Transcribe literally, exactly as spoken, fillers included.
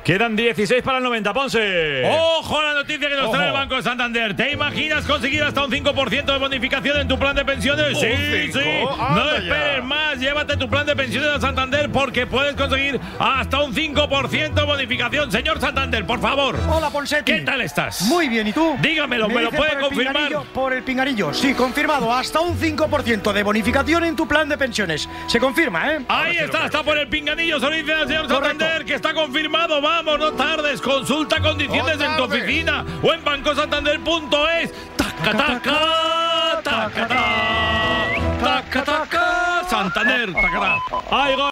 Quedan dieciséis para el noventa, Ponce. ¡Ojo a la noticia que nos Ojo. trae el Banco de Santander! ¿Te imaginas conseguir hasta un cinco por ciento de bonificación en tu plan de pensiones? ¿Un Sí, cinco? sí. Anda No ya. esperes más. Llévate tu plan de pensiones a Santander porque puedes conseguir hasta un cinco por ciento de bonificación. Señor Santander, por favor. Hola, Ponsetti. ¿Qué tal estás? Muy bien, ¿y tú? Dígamelo, ¿me, lo dicen puede por el confirmar? pinganillo- Por el pinganillo, sí, confirmado. Hasta un cinco por ciento de bonificación en tu plan de pensiones. Se confirma, ¿eh? Ahí está, está por el pinganillo, se lo dice al señor Correcto. Santander, que está confirmado. Vamos, no tardes. Consulta condiciones No en tu tardes. oficina o en banco santander punto es. Taca, taca, taca, taca, taca, taca, Santander, taca, taca. Ay, gol.